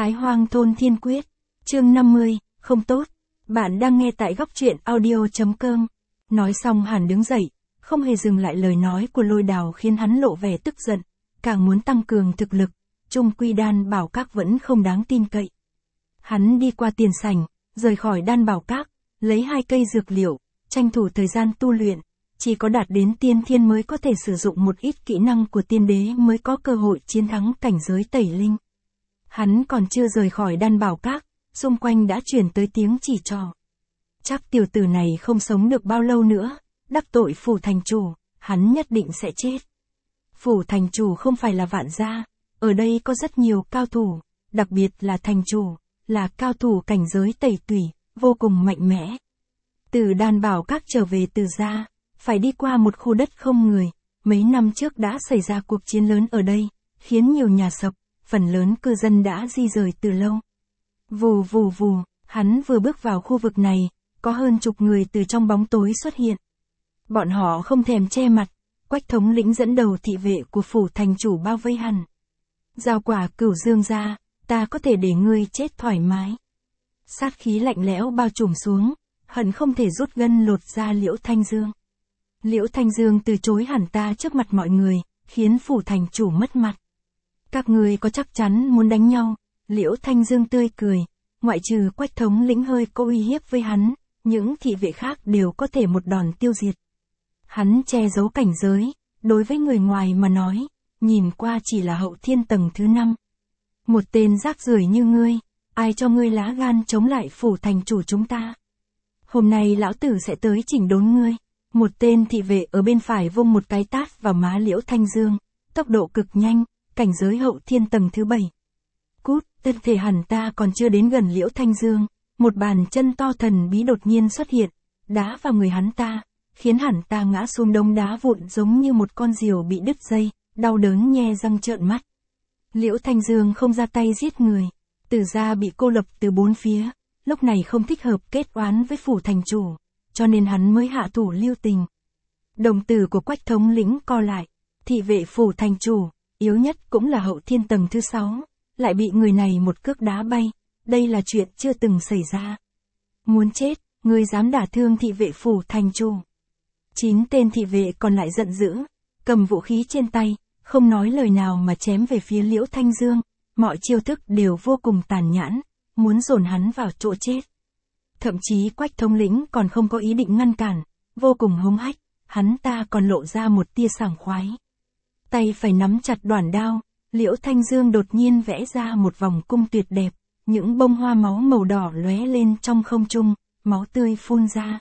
Thái Hoang Thôn Thiên Quyết, chương 50, không tốt. Bạn đang nghe tại góc truyện audio.com. Nói xong hắn đứng dậy, không hề dừng lại lời nói của Lôi Đào khiến hắn lộ vẻ tức giận, càng muốn tăng cường thực lực, chung quy Đan Bảo Các vẫn không đáng tin cậy. Hắn đi qua tiền sảnh, rời khỏi Đan Bảo Các, lấy 2 cây dược liệu, tranh thủ thời gian tu luyện, chỉ có đạt đến tiên thiên mới có thể sử dụng một ít kỹ năng của tiên đế mới có cơ hội chiến thắng cảnh giới tẩy linh. Hắn còn chưa rời khỏi Đan Bảo Các, xung quanh đã truyền tới tiếng chỉ trỏ. Chắc tiểu tử này không sống được bao lâu nữa, đắc tội phủ thành chủ, hắn nhất định sẽ chết. Phủ thành chủ không phải là Vạn Gia, ở đây có rất nhiều cao thủ, đặc biệt là thành chủ, là cao thủ cảnh giới tẩy tủy, vô cùng mạnh mẽ. Từ Đan Bảo Các trở về Từ gia, phải đi qua một khu đất không người, mấy năm trước đã xảy ra cuộc chiến lớn ở đây, khiến nhiều nhà sập, phần lớn cư dân đã di rời từ lâu. Vù vù vù, hắn vừa bước vào khu vực này, có hơn chục người từ trong bóng tối xuất hiện. Bọn họ không thèm che mặt, Quách thống lĩnh dẫn đầu thị vệ của phủ thành chủ bao vây hắn. Giao quả Cửu Dương gia, ta có thể để ngươi chết thoải mái. Sát khí lạnh lẽo bao trùm xuống, hận không thể rút gân lột ra Liễu Thanh Dương. Liễu Thanh Dương từ chối hẳn ta trước mặt mọi người, khiến phủ thành chủ mất mặt. Các người có chắc chắn muốn đánh nhau? Liễu Thanh Dương tươi cười, ngoại trừ Quách thống lĩnh hơi có uy hiếp với hắn, những thị vệ khác đều có thể một đòn tiêu diệt. Hắn che giấu cảnh giới, đối với người ngoài mà nói, nhìn qua chỉ là hậu thiên tầng thứ 5. Một tên rác rưởi như ngươi, ai cho ngươi lá gan chống lại phủ thành chủ chúng ta? Hôm nay lão tử sẽ tới chỉnh đốn ngươi. Một tên thị vệ ở bên phải vung một cái tát vào má Liễu Thanh Dương, tốc độ cực nhanh, cảnh giới hậu thiên tầng thứ 7. Cút, thân thể hẳn ta còn chưa đến gần Liễu Thanh Dương, một bàn chân to thần bí đột nhiên xuất hiện, đá vào người hắn ta, khiến hẳn ta ngã xuống đống đá vụn giống như một con diều bị đứt dây, đau đớn nhe răng trợn mắt. Liễu Thanh Dương không ra tay giết người, Từ gia bị cô lập từ 4 phía, lúc này không thích hợp kết oán với phủ thành chủ, cho nên hắn mới hạ thủ lưu tình. Đồng tử của Quách thống lĩnh co lại, thị vệ phủ thành chủ, yếu nhất cũng là hậu thiên tầng thứ 6, lại bị người này một cước đá bay, đây là chuyện chưa từng xảy ra. Muốn chết, ngươi dám đả thương thị vệ phủ thành chủ. 9 tên thị vệ còn lại giận dữ, cầm vũ khí trên tay, không nói lời nào mà chém về phía Liễu Thanh Dương, mọi chiêu thức đều vô cùng tàn nhẫn, muốn dồn hắn vào chỗ chết. Thậm chí Quách thống lĩnh còn không có ý định ngăn cản, vô cùng hung hách, hắn ta còn lộ ra một tia sảng khoái. Tay phải nắm chặt đoản đao, Liễu Thanh Dương đột nhiên vẽ ra một vòng cung tuyệt đẹp, những bông hoa máu màu đỏ lóe lên trong không trung, máu tươi phun ra.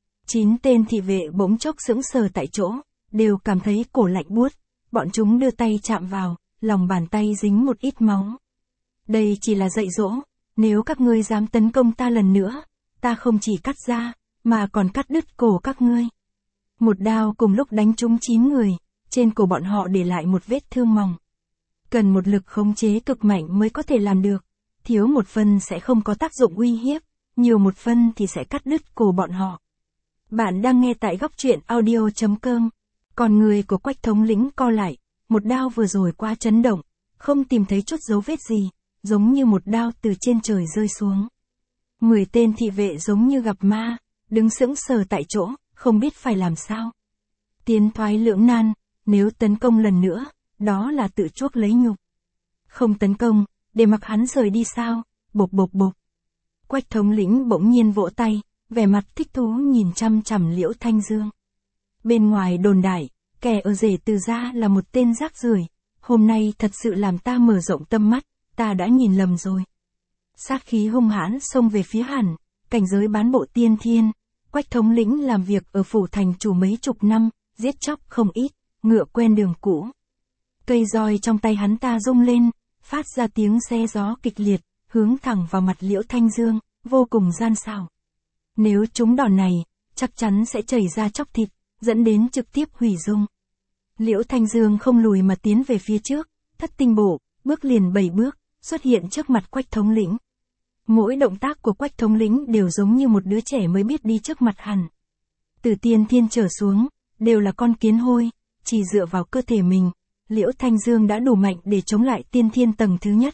9 tên thị vệ bỗng chốc sững sờ tại chỗ, đều cảm thấy cổ lạnh buốt, bọn chúng đưa tay chạm vào, lòng bàn tay dính một ít máu. Đây chỉ là dạy dỗ, nếu các ngươi dám tấn công ta lần nữa, ta không chỉ cắt da, mà còn cắt đứt cổ các ngươi. Một đao cùng lúc đánh trúng 9 người, trên cổ bọn họ để lại một vết thương mỏng. Cần một lực khống chế cực mạnh mới có thể làm được, thiếu một phân sẽ không có tác dụng uy hiếp, nhiều một phân thì sẽ cắt đứt cổ bọn họ. Bạn đang nghe tại góc truyện audio.com. Còn người của Quách thống lĩnh co lại, một đao vừa rồi quá chấn động, không tìm thấy chút dấu vết gì, giống như một đao từ trên trời rơi xuống. 10 tên thị vệ giống như gặp ma, đứng sững sờ tại chỗ, không biết phải làm sao. Tiến thoái lưỡng nan, nếu tấn công lần nữa, đó là tự chuốc lấy nhục. Không tấn công, để mặc hắn rời đi sao? Bộp bộp bộp. Quách thống lĩnh bỗng nhiên vỗ tay, vẻ mặt thích thú nhìn chăm chằm Liễu Thanh Dương. Bên ngoài đồn đại, kẻ ở rể Từ gia là một tên rác rưởi, hôm nay thật sự làm ta mở rộng tâm mắt, ta đã nhìn lầm rồi. Sát khí hung hãn xông về phía hẳn, cảnh giới bán bộ tiên thiên, Quách thống lĩnh làm việc ở phủ thành chủ mấy chục năm, giết chóc không ít, ngựa quen đường cũ. Cây roi trong tay hắn ta rung lên, phát ra tiếng xe gió kịch liệt, hướng thẳng vào mặt Liễu Thanh Dương, vô cùng gian xảo. Nếu trúng đòn này, chắc chắn sẽ chảy ra chóc thịt, dẫn đến trực tiếp hủy dung. Liễu Thanh Dương không lùi mà tiến về phía trước, thất tinh bộ, bước liền 7 bước, xuất hiện trước mặt Quách thống lĩnh. Mỗi động tác của Quách thống lĩnh đều giống như một đứa trẻ mới biết đi trước mặt hắn. Từ tiên thiên trở xuống, đều là con kiến hôi, chỉ dựa vào cơ thể mình, Liễu Thanh Dương đã đủ mạnh để chống lại tiên thiên tầng thứ nhất,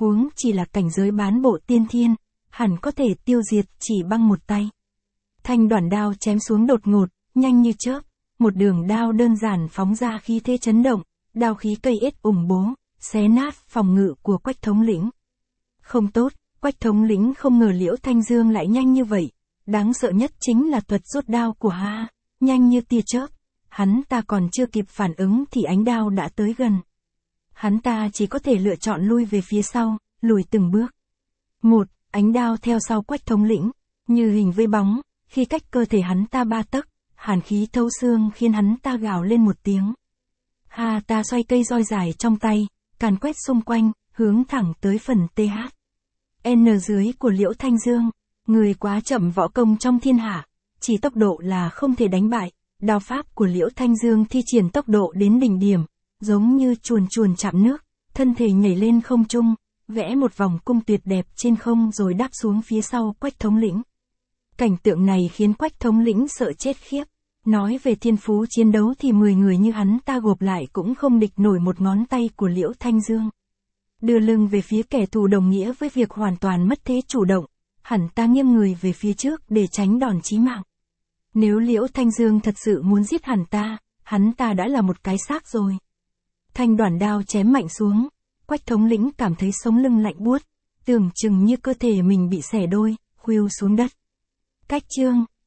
huống chỉ là cảnh giới bán bộ tiên thiên, hẳn có thể tiêu diệt chỉ bằng một tay. Thanh đoạn đao chém xuống đột ngột, nhanh như chớp, một đường đao đơn giản phóng ra khí thế chấn động, đao khí cây ết ủng bố, xé nát phòng ngự của Quách thống lĩnh. Không tốt, Quách thống lĩnh không ngờ Liễu Thanh Dương lại nhanh như vậy, đáng sợ nhất chính là thuật rút đao của ha, nhanh như tia chớp, hắn ta còn chưa kịp phản ứng thì ánh đao đã tới gần. Hắn ta chỉ có thể lựa chọn lui về phía sau, lùi từng bước. Ánh đao theo sau Quách thống lĩnh, như hình với bóng, khi cách cơ thể hắn ta 3 tấc, hàn khí thấu xương khiến hắn ta gào lên một tiếng. Ha ta xoay cây roi dài trong tay, càn quét xung quanh, hướng thẳng tới phần TH. N dưới của Liễu Thanh Dương, người quá chậm võ công trong thiên hạ, chỉ tốc độ là không thể đánh bại, đao pháp của Liễu Thanh Dương thi triển tốc độ đến đỉnh điểm, giống như chuồn chuồn chạm nước, thân thể nhảy lên không trung, vẽ một vòng cung tuyệt đẹp trên không rồi đáp xuống phía sau Quách thống lĩnh. Cảnh tượng này khiến Quách thống lĩnh sợ chết khiếp. Nói về thiên phú chiến đấu thì 10 người như hắn ta gộp lại cũng không địch nổi một ngón tay của Liễu Thanh Dương. Đưa lưng về phía kẻ thù đồng nghĩa với việc hoàn toàn mất thế chủ động, hẳn ta nghiêng người về phía trước để tránh đòn chí mạng. Nếu Liễu Thanh Dương thật sự muốn giết hắn ta đã là một cái xác rồi. Thanh đoạn đao chém mạnh xuống, Quách thống lĩnh cảm thấy sống lưng lạnh buốt, tưởng chừng như cơ thể mình bị xẻ đôi, khuỵu xuống đất. Cách chương